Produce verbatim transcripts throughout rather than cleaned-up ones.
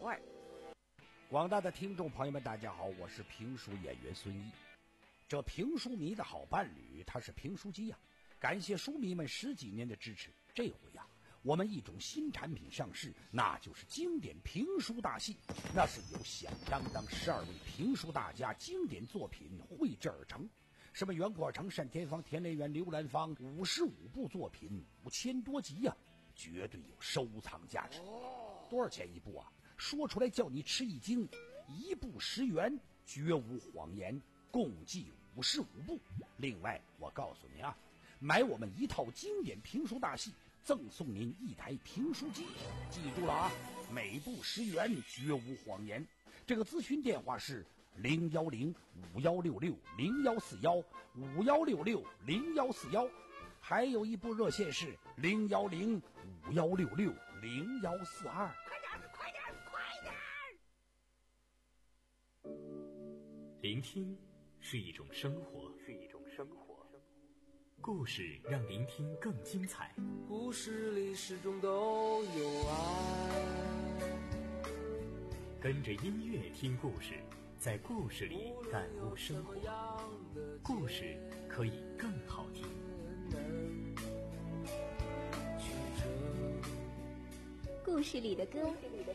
味。广大的听众朋友们，大家好，我是评书演员孙一。这评书迷的好伴侣，他是评书机呀、啊！感谢书迷们十几年的支持。这回呀、啊，我们一种新产品上市，那就是经典评书大戏。那是由响当当十二位评书大家经典作品绘制而成。什么袁国成、单田芳、田连元、刘兰芳，五十五部作品，五千多集呀、啊，绝对有收藏价值。多少钱一部啊？说出来叫你吃一惊，一部十元，绝无谎言，共计五十五部。另外，我告诉你啊，买我们一套经典评书大戏，赠送您一台评书机。记住了啊，每部十元，绝无谎言。这个咨询电话是零幺零五幺六六零幺四幺五幺六六零幺四幺，还有一部热线是零幺零五幺六六零幺四二。 快点，快点，快点！ 聆听是一种生活， 是一种生活。 故事让聆听更精彩。 故事里始终都有爱。 跟着音乐听故事，在故事里感悟生活。故事可以更好听。 故事里的歌。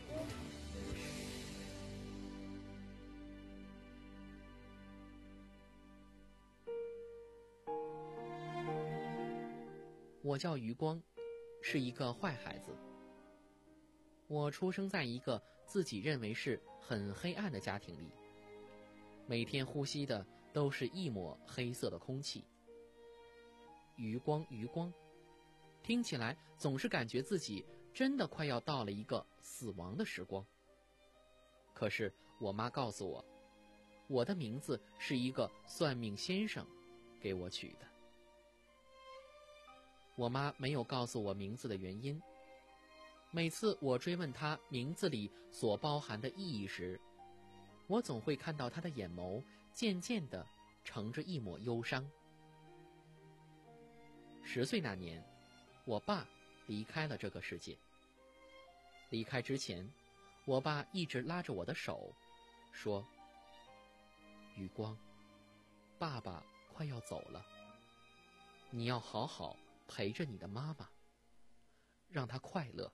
我叫余光，是一个坏孩子。我出生在一个自己认为是很黑暗的家庭里，每天呼吸的都是一抹黑色的空气。余光余光，听起来总是感觉自己真的快要到了一个死亡的时光。可是我妈告诉我，我的名字是一个算命先生给我取的。我妈没有告诉我名字的原因，每次我追问她名字里所包含的意义时，我总会看到她的眼眸渐渐地盛着一抹忧伤。十岁那年，我爸离开了这个世界。离开之前，我爸一直拉着我的手，说：“余光，爸爸快要走了，你要好好陪着你的妈妈，让她快乐。”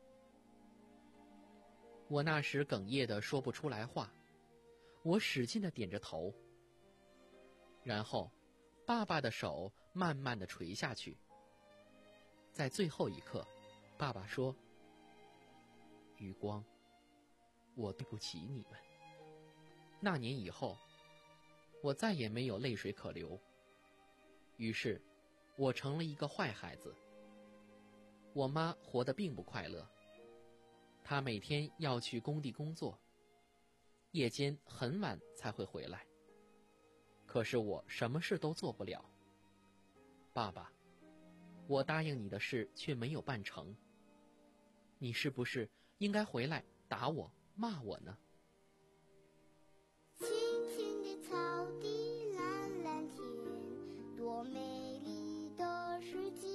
我那时哽咽的说不出来话，我使劲的点着头。然后爸爸的手慢慢的垂下去，在最后一刻，爸爸说：“余光，我对不起你们。”那年以后，我再也没有泪水可流，于是我成了一个坏孩子。我妈活得并不快乐，她每天要去工地工作，夜间很晚才会回来。可是我什么事都做不了。爸爸，我答应你的事却没有办成，你是不是应该回来打我骂我呢？ 青青的草地，蓝蓝天，多美丽的世界。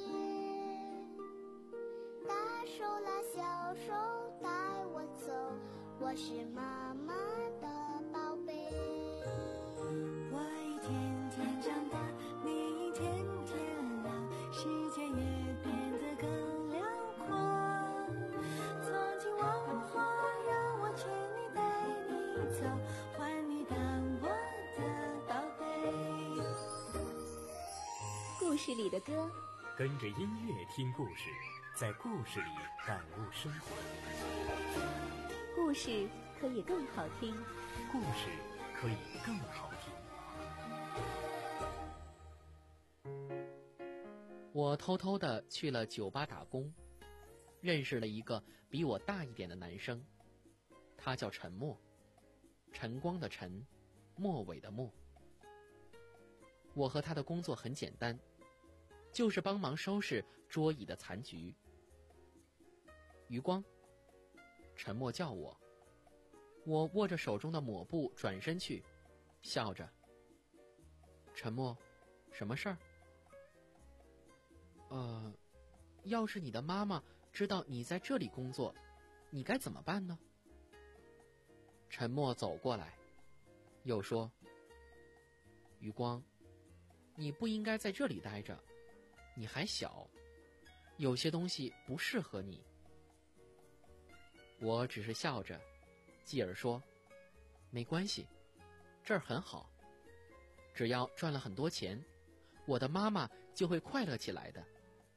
大手拉小手带我走，我是妈妈的宝贝。 我一天天长大，你一天天老，世界也变得更辽阔。从今往后，让我牵你带你走，换你当我的宝贝。 故事里的歌， 跟着音乐听故事，在故事里感悟生活。 故事可以更好听， 故事可以更好听。 我偷偷地去了酒吧打工，认识了一个比我大一点的男生，他叫陈默，晨光的晨，末尾的末。我和他的工作很简单，就是帮忙收拾桌椅的残局。余光，陈默叫我，我握着手中的抹布转身去，笑着：“陈默，什么事儿？”呃，要是你的妈妈知道你在这里工作，你该怎么办呢？ 陈默走过来，又说：“余光，你不应该在这里待着，你还小，有些东西不适合你。”我只是笑着，继而说：“没关系，这儿很好，只要赚了很多钱，我的妈妈就会快乐起来的。”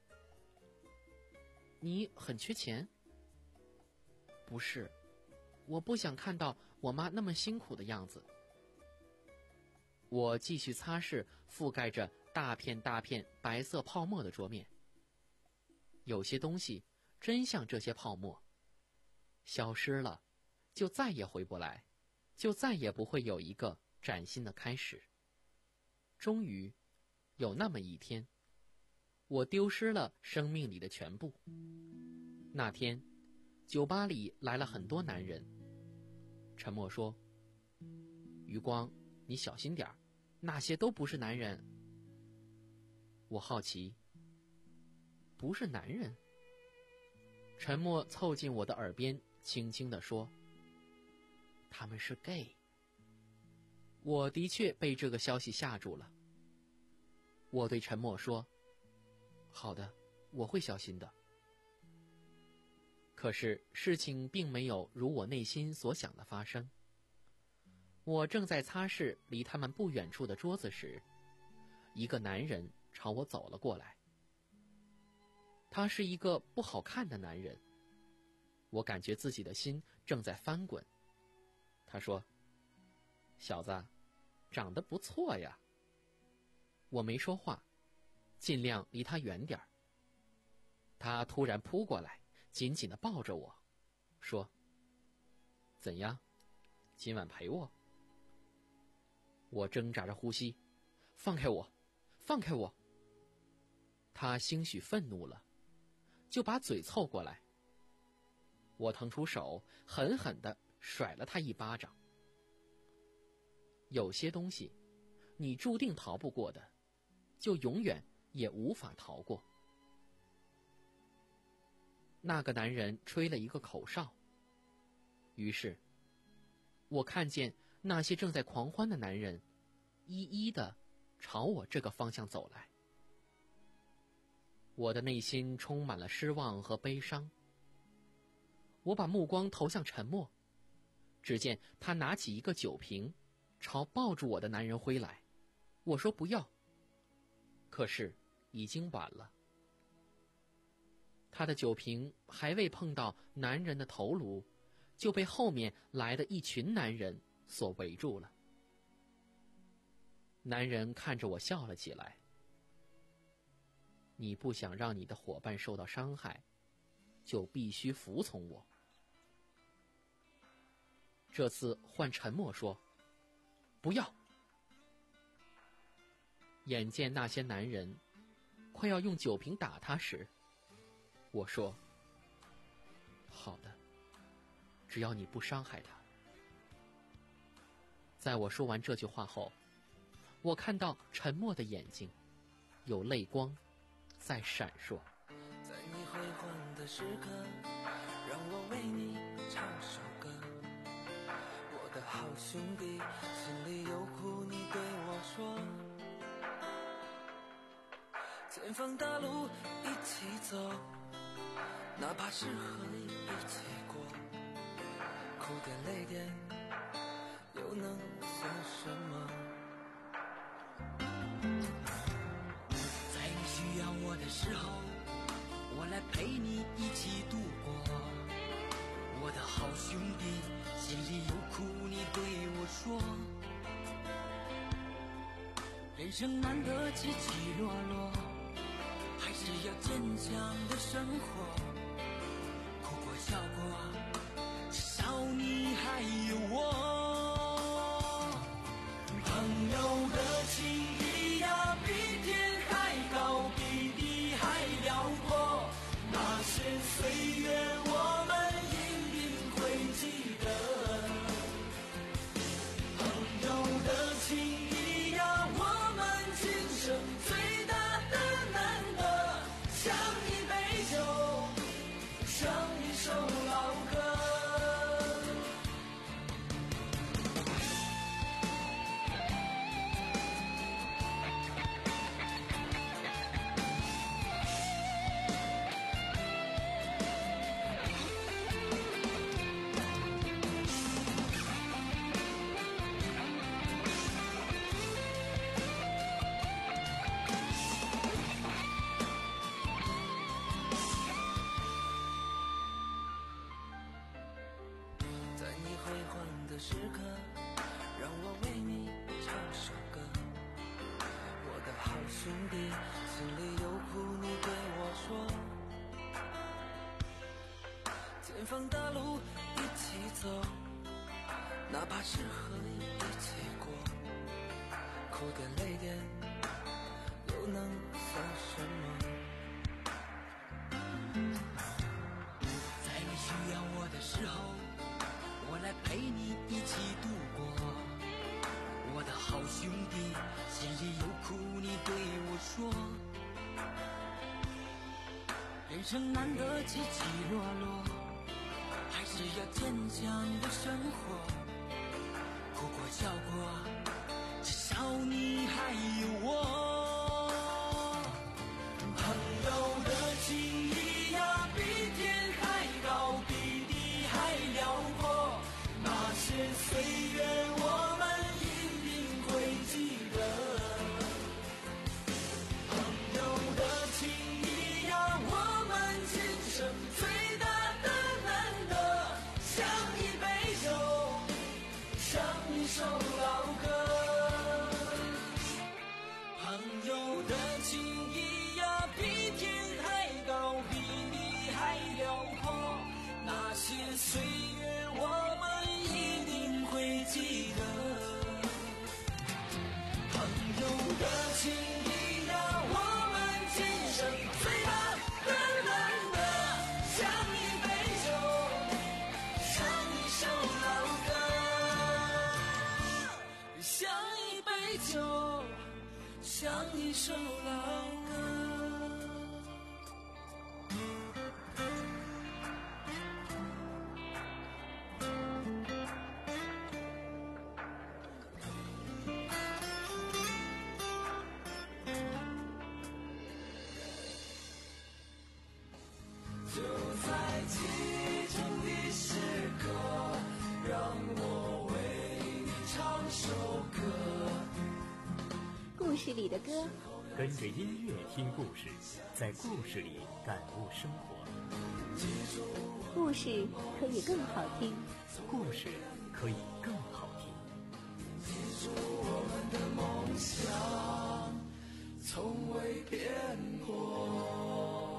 你很缺钱？不是，我不想看到我妈那么辛苦的样子。我继续擦拭覆盖着大片大片白色泡沫的桌面。有些东西真像这些泡沫，消失了，就再也回不来，就再也不会有一个崭新的开始。终于，有那么一天，我丢失了生命里的全部。那天，酒吧里来了很多男人。陈默说：“余光，你小心点儿，那些都不是男人。”我好奇，不是男人？陈默凑近我的耳边，轻轻地说：“他们是 gay。”我的确被这个消息吓住了。我对陈默说：“好的，我会小心的。”可是事情并没有如我内心所想的发生。我正在擦拭离他们不远处的桌子时，一个男人朝我走了过来。他是一个不好看的男人，我感觉自己的心正在翻滚。他说：“小子，长得不错呀。”我没说话，尽量离他远点儿。他突然扑过来，紧紧地抱着我，说：“怎样？今晚陪我？”我挣扎着呼吸，放开我，放开我。他兴许愤怒了，就把嘴凑过来。我腾出手，狠狠地甩了他一巴掌。有些东西，你注定逃不过的，就永远也无法逃过。那个男人吹了一个口哨，于是，我看见那些正在狂欢的男人，一一的朝我这个方向走来。我的内心充满了失望和悲伤。我把目光投向陈默，只见他拿起一个酒瓶，朝抱住我的男人挥来。我说不要，可是已经晚了。他的酒瓶还未碰到男人的头颅，就被后面来的一群男人所围住了。男人看着我笑了起来。你不想让你的伙伴受到伤害，就必须服从我。这次换陈默说：“不要。”眼见那些男人快要用酒瓶打他时，我说：“好的，只要你不伤害他。”在我说完这句话后，我看到陈默的眼睛有泪光在闪烁。 在你辉煌的时刻，让我为你唱首歌。我的好兄弟，心里有苦你对我说。前方大路一起走，哪怕是河一起过，哭点泪点又能算什么？在你需要我的时候，我来陪你一起度过。我的好兄弟，心里有苦你对我说。人生难得起起落落，还是要坚强的生活。哭过笑过，至少你还有我。朋友的情谊呀，比天还高，比地还辽阔。那些岁月我们一定会记得。朋友的情谊呀，我们今生最大的难得，像一杯酒， 的时刻，让我为你唱首歌。我的好兄弟，心里有苦你对我说。前方的路一起走，哪怕是河一起过，哭点泪点又能算什么？在你需要我的时候，我来陪你一起度过。我的好兄弟，心里有苦你对我说。人生难得起起落落，还是要坚强的生活。哭过笑过，至少你还有我。朋友的情谊呀，比天还高，比地还辽阔。那些岁月我们一定会记得。朋友的情谊呀，我们今生最大的难得，像一杯酒，像一首老歌。朋友的情谊呀，比天还高，比地还辽阔。那些岁月我们一定会记得。朋友的情谊呀，我们今生最大的难得，像一杯酒，像一首老歌，像一杯酒，像一首老歌。就在其中的时刻，让我为你唱首歌。 故事里的歌， 跟着音乐听故事，在故事里感悟生活。 故事可以更好听。 故事可以更好听。 记住我们的梦想，从未变过。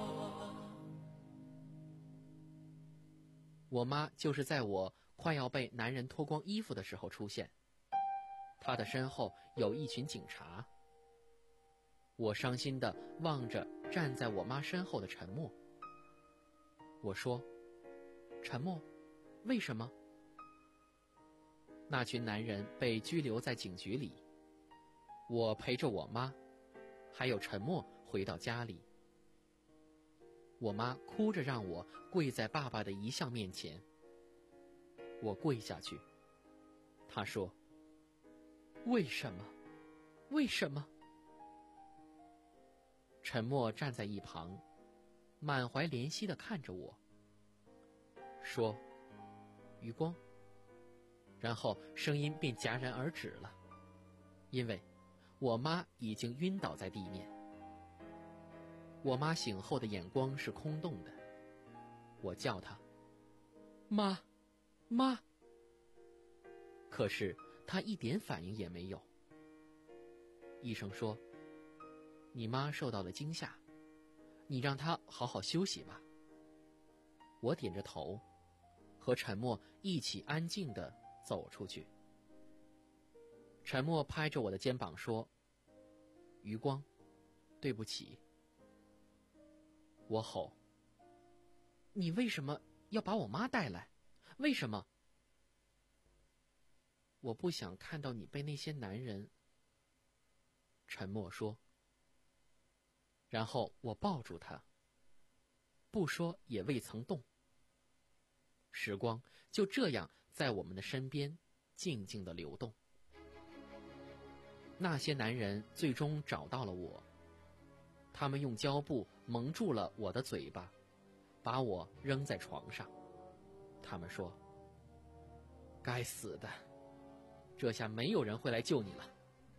我妈就是在我快要被男人脱光衣服的时候出现，她的身后有一群警察。我伤心地望着站在我妈身后的陈默。我说：陈默，为什么？那群男人被拘留在警局里，我陪着我妈还有陈默回到家里。我妈哭着让我跪在爸爸的遗像面前。我跪下去。她说：为什么？为什么？陈默站在一旁，满怀怜惜地看着我，说：余光。然后声音便戛然而止了，因为我妈已经晕倒在地面。我妈醒后的眼光是空洞的，我叫她妈妈，可是她一点反应也没有。医生说，你妈受到了惊吓，你让她好好休息吧。我点着头，和陈默一起安静地走出去。陈默拍着我的肩膀说：余光，对不起。我吼：你为什么要把我妈带来？为什么？我不想看到你被那些男人。陈默说。然后我抱住他，不说也未曾动。时光就这样在我们的身边静静地流动。那些男人最终找到了我，他们用胶布蒙住了我的嘴巴，把我扔在床上。他们说：该死的，这下没有人会来救你了。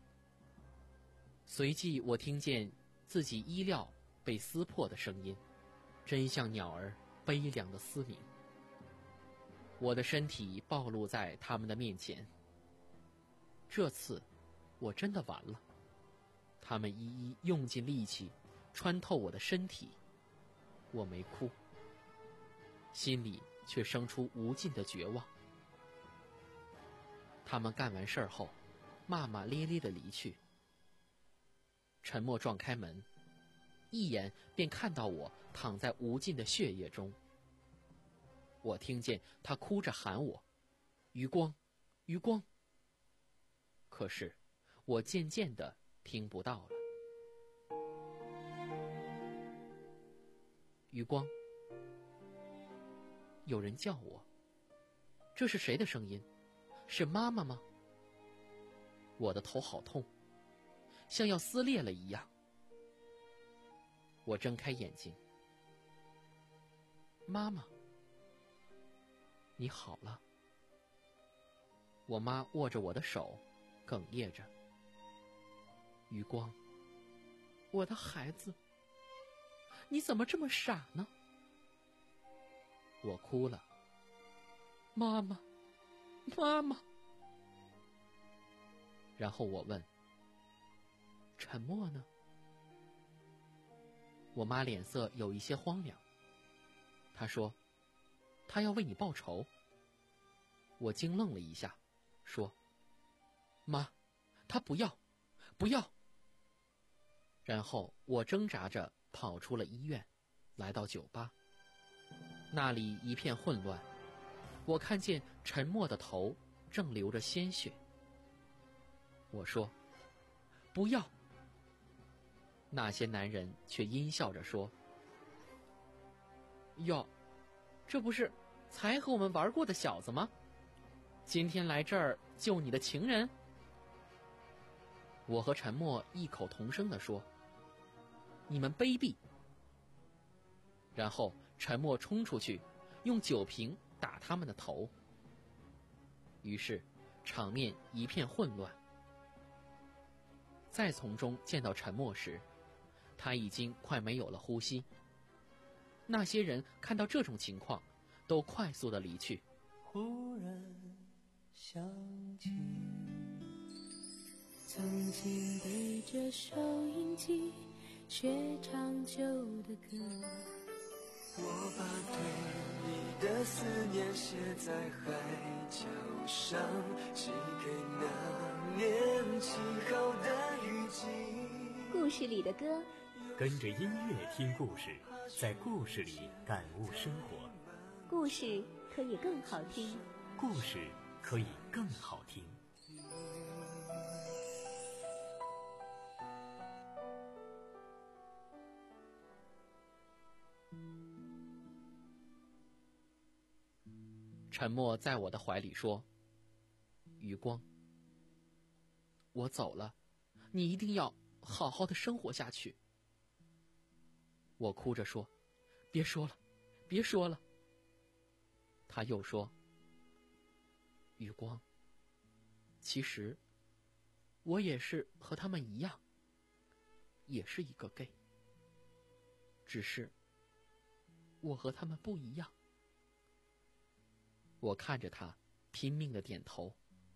随即我听见自己衣料被撕破的声音，真像鸟儿悲凉的嘶鸣。 我的身体暴露在他们的面前。这次我真的完了，他们一一用尽力气穿透我的身体，我没哭，心里却生出无尽的绝望。他们干完事儿后骂骂咧咧地离去。沉默撞开门，一眼便看到我躺在无尽的血液中。我听见他哭着喊我：余光，余光。可是我渐渐地听不到了。余光，有人叫我，这是谁的声音？是妈妈吗？我的头好痛，像要撕裂了一样。我睁开眼睛，妈妈，你好了。我妈握着我的手，哽咽着：余光，我的孩子，你怎么这么傻呢？我哭了，妈妈，妈妈。然后我问：沉默呢？我妈脸色有一些荒凉。她说：她要为你报仇。我惊愣了一下，说：妈，她不要，不要。然后我挣扎着跑出了医院，来到酒吧。那里一片混乱，我看见沉默的头正流着鲜血。我说：不要。那些男人却阴笑着说：哟，这不是才和我们玩过的小子吗？今天来这儿救你的情人？我和沉默异口同声地说：你们卑鄙。然后沉默冲出去，用酒瓶打他们的头。于是场面一片混乱。再从中见到沉默时，他已经快没有了呼吸。那些人看到这种情况，都快速地离去。 忽然想起曾经对着收音机学唱旧的歌， 我把对你的思念写在海角上，寄给那年起好的雨季。 故事里的歌， 跟着音乐听故事，在故事里感悟生活。 故事可以更好听， 故事可以更好听。 沉默在我的怀里说：余光，我走了，你一定要好好的生活下去。我哭着说：别说了，别说了。他又说：余光，其实我也是和他们一样，也是一个 gay， 只是我和他们不一样。我看着他拼命的点头。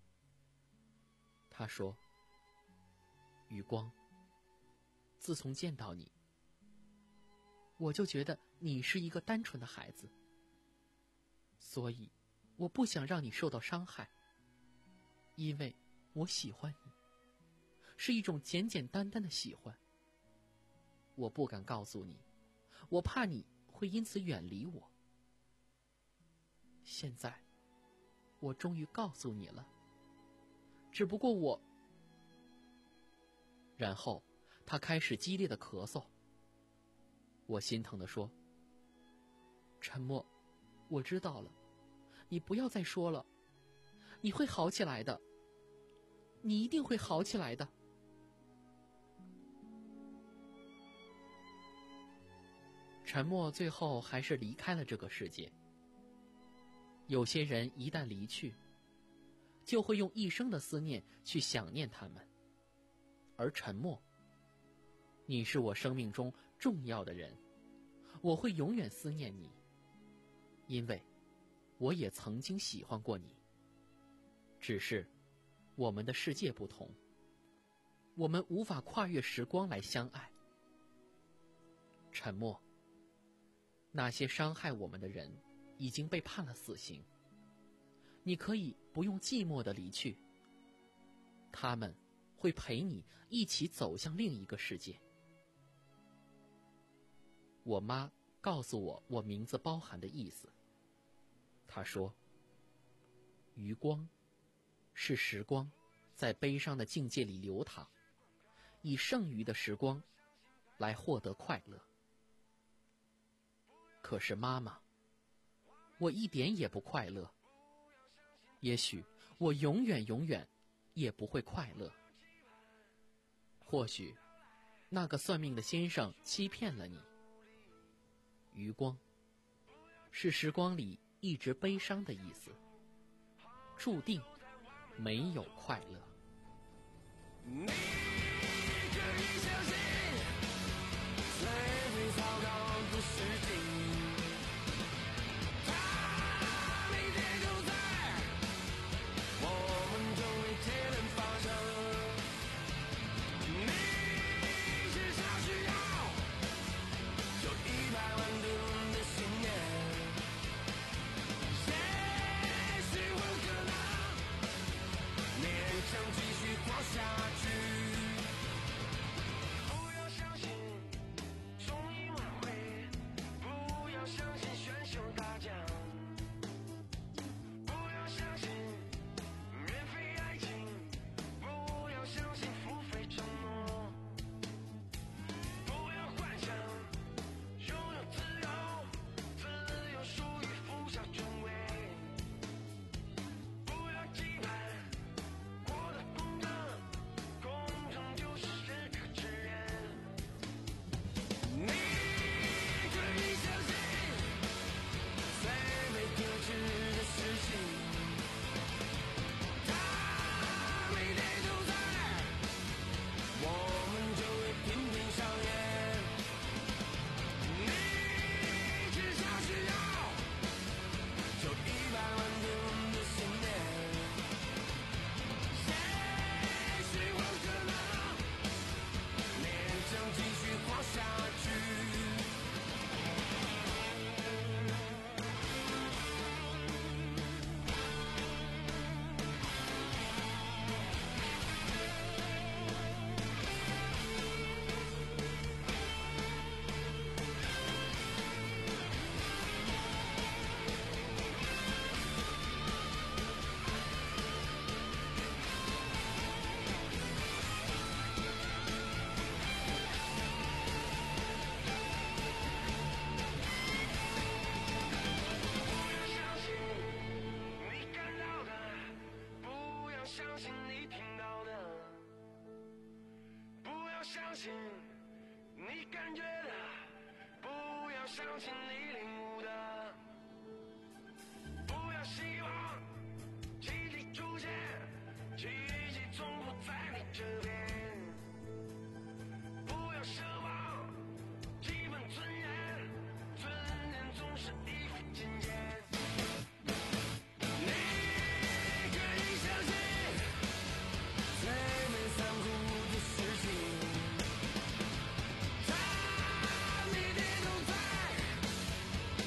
他说：余光，自从见到你，我就觉得你是一个单纯的孩子，所以我不想让你受到伤害，因为我喜欢你，是一种简简单单的喜欢。我不敢告诉你，我怕你会因此远离我。现在我终于告诉你了，只不过我……然后他开始激烈的咳嗽。我心疼地说：沉默，我知道了，你不要再说了，你会好起来的，你一定会好起来的。沉默最后还是离开了这个世界。有些人一旦离去，就会用一生的思念去想念他们。而沉默，你是我生命中重要的人，我会永远思念你，因为我也曾经喜欢过你，只是我们的世界不同，我们无法跨越时光来相爱。沉默。那些伤害我们的人已经被判了死刑，你可以不用寂寞地离去，他们会陪你一起走向另一个世界。我妈告诉我我名字包含的意思，她说，余光是时光在悲伤的境界里流淌，以剩余的时光来获得快乐。可是妈妈，我一点也不快乐，也许我永远永远也不会快乐。或许那个算命的先生欺骗了你。余光是时光里一直悲伤的意思，注定没有快乐。 你可以相信最最糟糕的事情，它每天都在，我们周围皆能发生。你至少需要有一百万吨的信念，也许会可能勉强继续活下去。不要相信综艺晚会，不要相信选秀大奖，不要相信免费爱情，不要相信付费承诺，不要幻想拥有自由，自由属于富小权威，不要期盼活得公正，公正就是适可而止。你可以相信最没可知的事情，它每天都在，我们就会频频上演。你至少需要有一百万吨的信念，也许会可能勉强继续活下去。不要相信你看到的，不要相信你听到的，不要相信你感觉的，不要相信你领悟的，不要希望奇迹出现，奇迹从不在你这边，不要奢望基本尊严，尊严总是一飞惊天。你可以相信最没残酷的事情，它每天都在，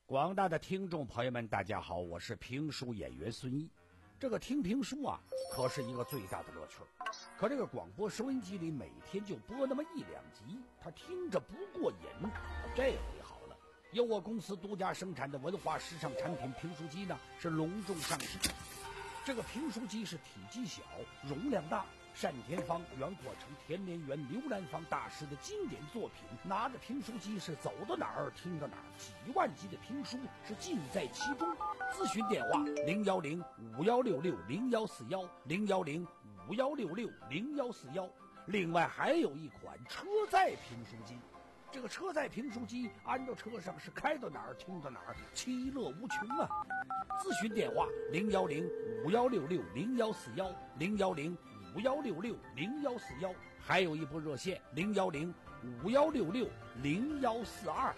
广大的听众朋友们，大家好，我是评书演员孙毅。这个听评书啊，可是一个最大的乐趣。可这个广播收音机里每天就播那么一两集，他听着不过瘾。这回好了，由我公司独家生产的文化时尚产品评书机呢，是隆重上市。这个评书机是体积小，容量大。单田芳、袁阔成、田连元、刘兰芳大师的经典作品，拿着评书机是走到哪儿听到哪儿，几万集的评书是尽在其中。咨询电话零幺零五幺六六零幺四幺零幺零五幺六六零幺四幺。另外还有一款车载评书机，这个车载评书机安到车上是开到哪儿听到哪儿，其乐无穷啊！咨询电话零幺零五幺六六零幺四幺零幺零五幺六六零幺四幺，还有一部热线零幺零五幺六六零幺四二。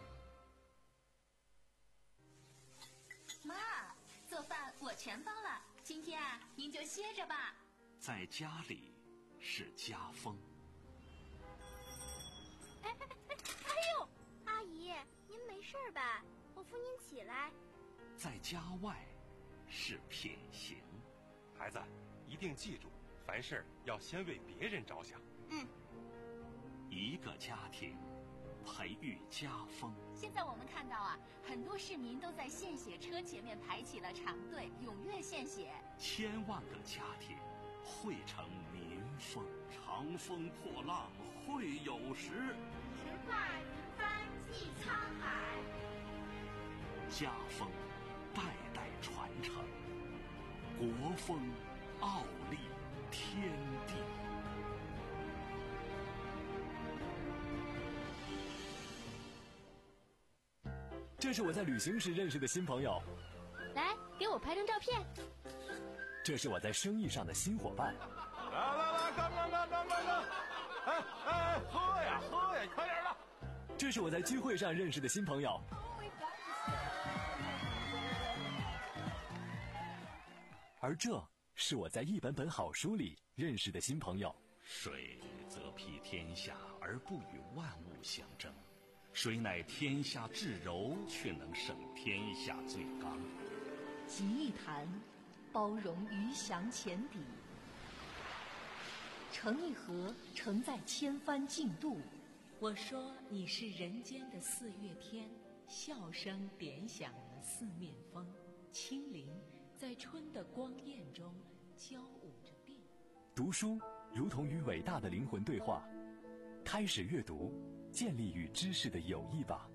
妈，做饭我全包了，今天啊，您就歇着吧。 在家里是家风。 哎哎哎哎呦，阿姨，您没事吧？我扶您起来。 在家外是品行。 孩子，一定记住，凡事要先为别人着想。 嗯。 一个家庭培育家风。 现在我们看到啊，很多市民都在献血车前面排起了长队，踊跃献血。 千万个家庭汇成民风。长风破浪会有时， 直挂云帆济沧海。 家风代代传承，国风傲立天地。 这是我在旅行时认识的新朋友， 来给我拍张照片。 这是我在生意上的新伙伴。 来来来，干干干干干干！哎哎，喝呀喝呀，快点的！ 这是我在聚会上认识的新朋友。而这是我在一本本好书里认识的新朋友。 水则披天下而不与万物相争，水乃天下至柔，却能胜天下最刚。 集一坛，包容鱼翔浅底；盛一盒，盛在千帆竞渡。 我说你是人间的四月天，笑声点响了四面风，清灵在春的光艳中交舞着变。 读书如同与伟大的灵魂对话，开始阅读，建立与知识的友谊吧。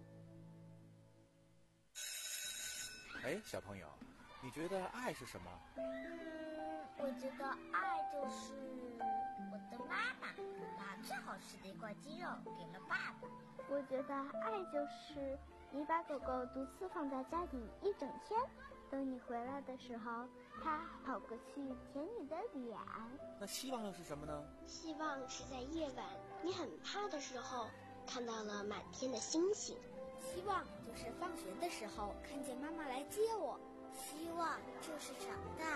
哎，小朋友，你觉得爱是什么？ 嗯，我觉得爱就是我的妈妈把最好吃的一块鸡肉给了爸爸。 我觉得爱就是你把狗狗独自放在家里一整天，等你回来的时候，它跑过去舔你的脸。 那希望又是什么呢？ 希望是在夜晚你很怕的时候，看到了满天的星星。 希望就是放学的时候看见妈妈来接我。 希望就是长大。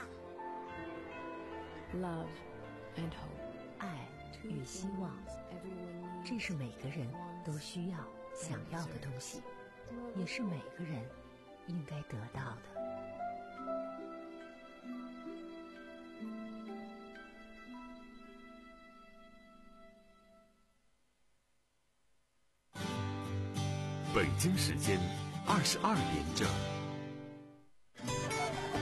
Love and hope， 爱与希望，这是每个人都需要、想要的东西，也是每个人应该得到的。 北京时间二十二点整。